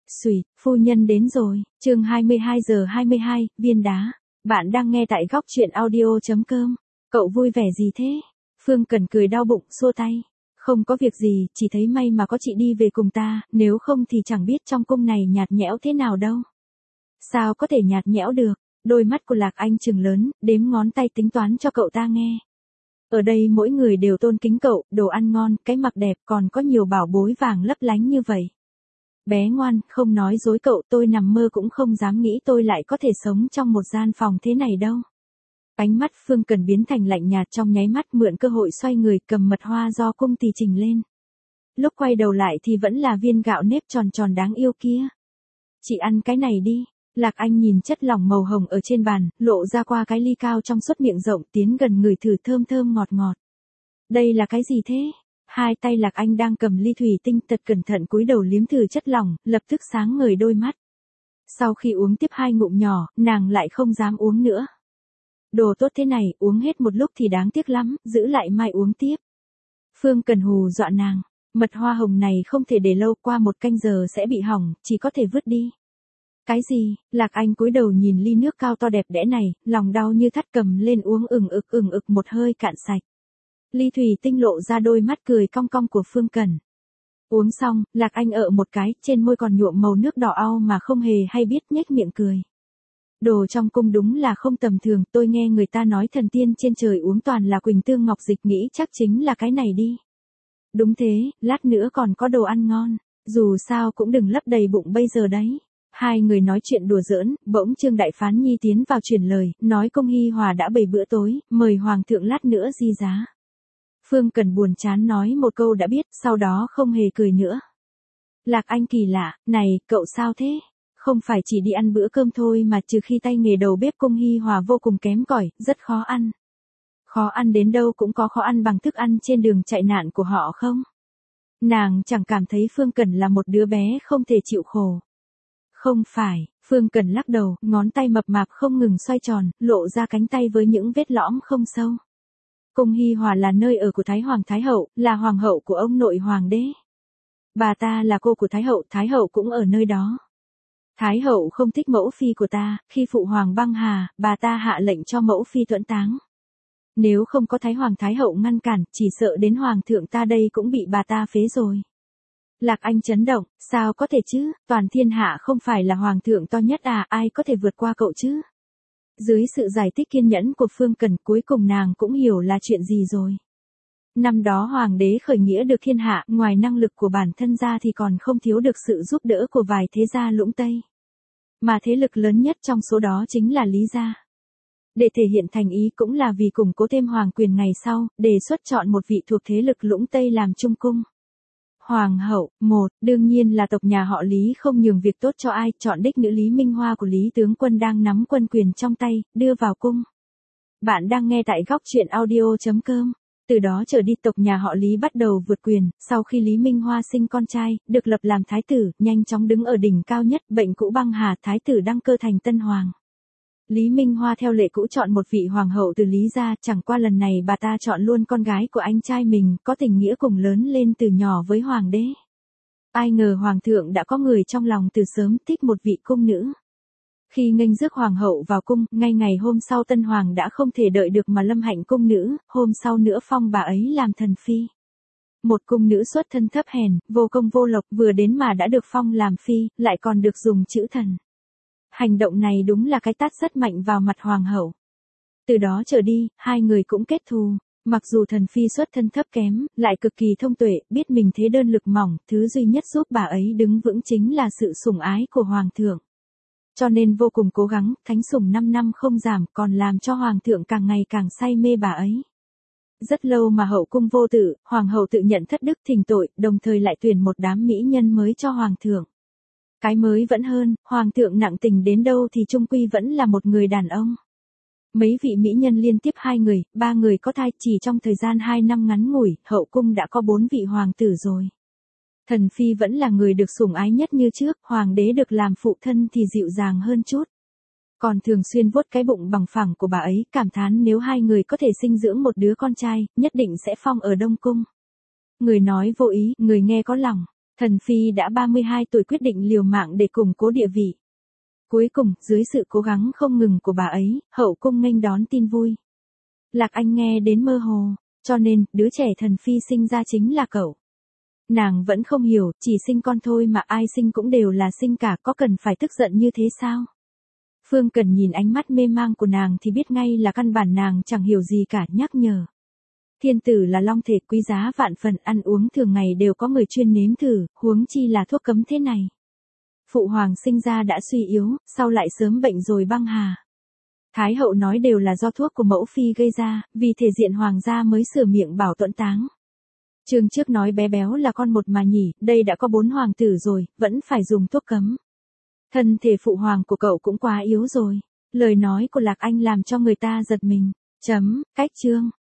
Xùi, phu nhân đến rồi, chương 22:22, viên đá. Bạn đang nghe tại góc chuyện audio.com. Cậu vui vẻ gì thế? Phương Cần cười đau bụng, xua tay. Không có việc gì, chỉ thấy may mà có chị đi về cùng ta, nếu không thì chẳng biết trong cung này nhạt nhẽo thế nào đâu. Sao có thể nhạt nhẽo được? Đôi mắt của Lạc Anh trừng lớn, đếm ngón tay tính toán cho cậu ta nghe. Ở đây mỗi người đều tôn kính cậu, đồ ăn ngon, cái mặc đẹp, còn có nhiều bảo bối vàng lấp lánh như vậy. Bé ngoan, không nói dối cậu, tôi nằm mơ cũng không dám nghĩ tôi lại có thể sống trong một gian phòng thế này đâu. Ánh mắt Phương Cần biến thành lạnh nhạt trong nháy mắt, mượn cơ hội xoay người cầm mật hoa do cung tỳ trình lên. Lúc quay đầu lại thì vẫn là viên gạo nếp tròn tròn đáng yêu kia. Chị ăn cái này đi. Lạc Anh nhìn chất lỏng màu hồng ở trên bàn, lộ ra qua cái ly cao trong suốt miệng rộng, tiến gần người thử thơm thơm ngọt ngọt. Đây là cái gì thế? Hai tay Lạc Anh đang cầm ly thủy tinh thật cẩn thận cúi đầu liếm thử chất lỏng, lập tức sáng ngời đôi mắt. Sau khi uống tiếp 2 ngụm nhỏ, nàng lại không dám uống nữa. Đồ tốt thế này, uống hết một lúc thì đáng tiếc lắm, giữ lại mai uống tiếp. Phương Cần hù dọa nàng, mật hoa hồng này không thể để lâu, qua 1 canh giờ sẽ bị hỏng, chỉ có thể vứt đi. Cái gì? Lạc Anh cúi đầu nhìn ly nước cao to đẹp đẽ này, lòng đau như thắt, cầm lên uống ừng ực một hơi cạn sạch. Ly thủy tinh lộ ra đôi mắt cười cong cong của Phương Cần. Uống xong, Lạc Anh ợ một cái, trên môi còn nhuộm màu nước đỏ au mà không hề hay biết, nhếch miệng cười. Đồ trong cung đúng là không tầm thường, tôi nghe người ta nói thần tiên trên trời uống toàn là Quỳnh Tương Ngọc Dịch, nghĩ chắc chính là cái này đi. Đúng thế, lát nữa còn có đồ ăn ngon, dù sao cũng đừng lấp đầy bụng bây giờ đấy. Hai người nói chuyện đùa giỡn, bỗng Trương Đại Phán Nhi tiến vào truyền lời, nói cung Hi Hòa đã bày bữa tối, mời hoàng thượng lát nữa di giá. Phương Cần buồn chán nói một câu đã biết, sau đó không hề cười nữa. Lạc Anh kỳ lạ, này, cậu sao thế? Không phải chỉ đi ăn bữa cơm thôi mà trừ khi tay nghề đầu bếp cung Hi Hòa vô cùng kém cỏi, rất khó ăn. Khó ăn đến đâu cũng có khó ăn bằng thức ăn trên đường chạy nạn của họ không? Nàng chẳng cảm thấy Phương Cần là một đứa bé không thể chịu khổ. Không phải, Phương Cần lắc đầu, ngón tay mập mạp không ngừng xoay tròn, lộ ra cánh tay với những vết lõm không sâu. Cung Hi Hòa là nơi ở của Thái Hoàng Thái Hậu, là hoàng hậu của ông nội hoàng đế. Bà ta là cô của Thái Hậu cũng ở nơi đó. Thái Hậu không thích mẫu phi của ta, khi phụ hoàng băng hà, bà ta hạ lệnh cho mẫu phi tuẫn táng. Nếu không có Thái Hoàng Thái Hậu ngăn cản, chỉ sợ đến hoàng thượng ta đây cũng bị bà ta phế rồi. Lạc Anh chấn động, sao có thể chứ, toàn thiên hạ không phải là hoàng thượng to nhất à, ai có thể vượt qua cậu chứ? Dưới sự giải thích kiên nhẫn của Phương Cần, cuối cùng nàng cũng hiểu là chuyện gì rồi. Năm đó hoàng đế khởi nghĩa được thiên hạ, ngoài năng lực của bản thân ra thì còn không thiếu được sự giúp đỡ của vài thế gia lũng Tây. Mà thế lực lớn nhất trong số đó chính là Lý gia. Để thể hiện thành ý cũng là vì củng cố thêm hoàng quyền ngày sau, đề xuất chọn một vị thuộc thế lực lũng Tây làm trung cung. Hoàng hậu, đương nhiên là tộc nhà họ Lý không nhường việc tốt cho ai, chọn đích nữ Lý Minh Hoa của Lý tướng quân đang nắm quân quyền trong tay, đưa vào cung. Bạn đang nghe tại góc chuyện audio.com. Từ đó trở đi tộc nhà họ Lý bắt đầu vượt quyền, sau khi Lý Minh Hoa sinh con trai, được lập làm thái tử, nhanh chóng đứng ở đỉnh cao nhất, bệnh cũ băng hà, thái tử đăng cơ thành tân hoàng. Lý Minh Hoa theo lệ cũ chọn một vị hoàng hậu từ Lý gia, chẳng qua lần này bà ta chọn luôn con gái của anh trai mình, có tình nghĩa cùng lớn lên từ nhỏ với hoàng đế. Ai ngờ hoàng thượng đã có người trong lòng từ sớm, thích một vị cung nữ. Khi nghênh rước hoàng hậu vào cung, ngay ngày hôm sau tân hoàng đã không thể đợi được mà lâm hạnh cung nữ, hôm sau nữa phong bà ấy làm thần phi. Một cung nữ xuất thân thấp hèn, vô công vô lộc, vừa đến mà đã được phong làm phi, lại còn được dùng chữ thần. Hành động này đúng là cái tát rất mạnh vào mặt hoàng hậu. Từ đó trở đi, hai người cũng kết thù. Mặc dù thần phi xuất thân thấp kém, lại cực kỳ thông tuệ, biết mình thế đơn lực mỏng, thứ duy nhất giúp bà ấy đứng vững chính là sự sủng ái của hoàng thượng. Cho nên vô cùng cố gắng, thánh sủng 5 năm không giảm, còn làm cho hoàng thượng càng ngày càng say mê bà ấy. Rất lâu mà hậu cung vô tử, hoàng hậu tự nhận thất đức thỉnh tội, đồng thời lại tuyển một đám mỹ nhân mới cho hoàng thượng. Cái mới vẫn hơn, hoàng thượng nặng tình đến đâu thì chung quy vẫn là một người đàn ông. Mấy vị mỹ nhân liên tiếp 2 người, 3 người có thai, chỉ trong thời gian 2 năm ngắn ngủi, hậu cung đã có 4 vị hoàng tử rồi. Thần phi vẫn là người được sủng ái nhất như trước, hoàng đế được làm phụ thân thì dịu dàng hơn chút. Còn thường xuyên vuốt cái bụng bằng phẳng của bà ấy, cảm thán nếu 2 người có thể sinh dưỡng một đứa con trai, nhất định sẽ phong ở Đông Cung. Người nói vô ý, người nghe có lòng. Thần phi đã 32 tuổi quyết định liều mạng để củng cố địa vị. Cuối cùng, dưới sự cố gắng không ngừng của bà ấy, hậu cung nghênh đón tin vui. Lạc Anh nghe đến mơ hồ, cho nên, đứa trẻ thần phi sinh ra chính là cậu. Nàng vẫn không hiểu, chỉ sinh con thôi mà ai sinh cũng đều là sinh cả, có cần phải tức giận như thế sao? Phương Cần nhìn ánh mắt mê mang của nàng thì biết ngay là căn bản nàng chẳng hiểu gì cả, nhắc nhở. Thiên tử là long thể quý giá vạn phần, ăn uống thường ngày đều có người chuyên nếm thử, huống chi là thuốc cấm thế này. Phụ hoàng sinh ra đã suy yếu, sau lại sớm bệnh rồi băng hà. Thái hậu nói đều là do thuốc của mẫu phi gây ra, vì thể diện hoàng gia mới sửa miệng bảo tuẫn táng. Chương trước nói bé béo là con một mà nhỉ, đây đã có 4 hoàng tử rồi, vẫn phải dùng thuốc cấm. Thân thể phụ hoàng của cậu cũng quá yếu rồi. Lời nói của Lạc Anh làm cho người ta giật mình. Cách chương.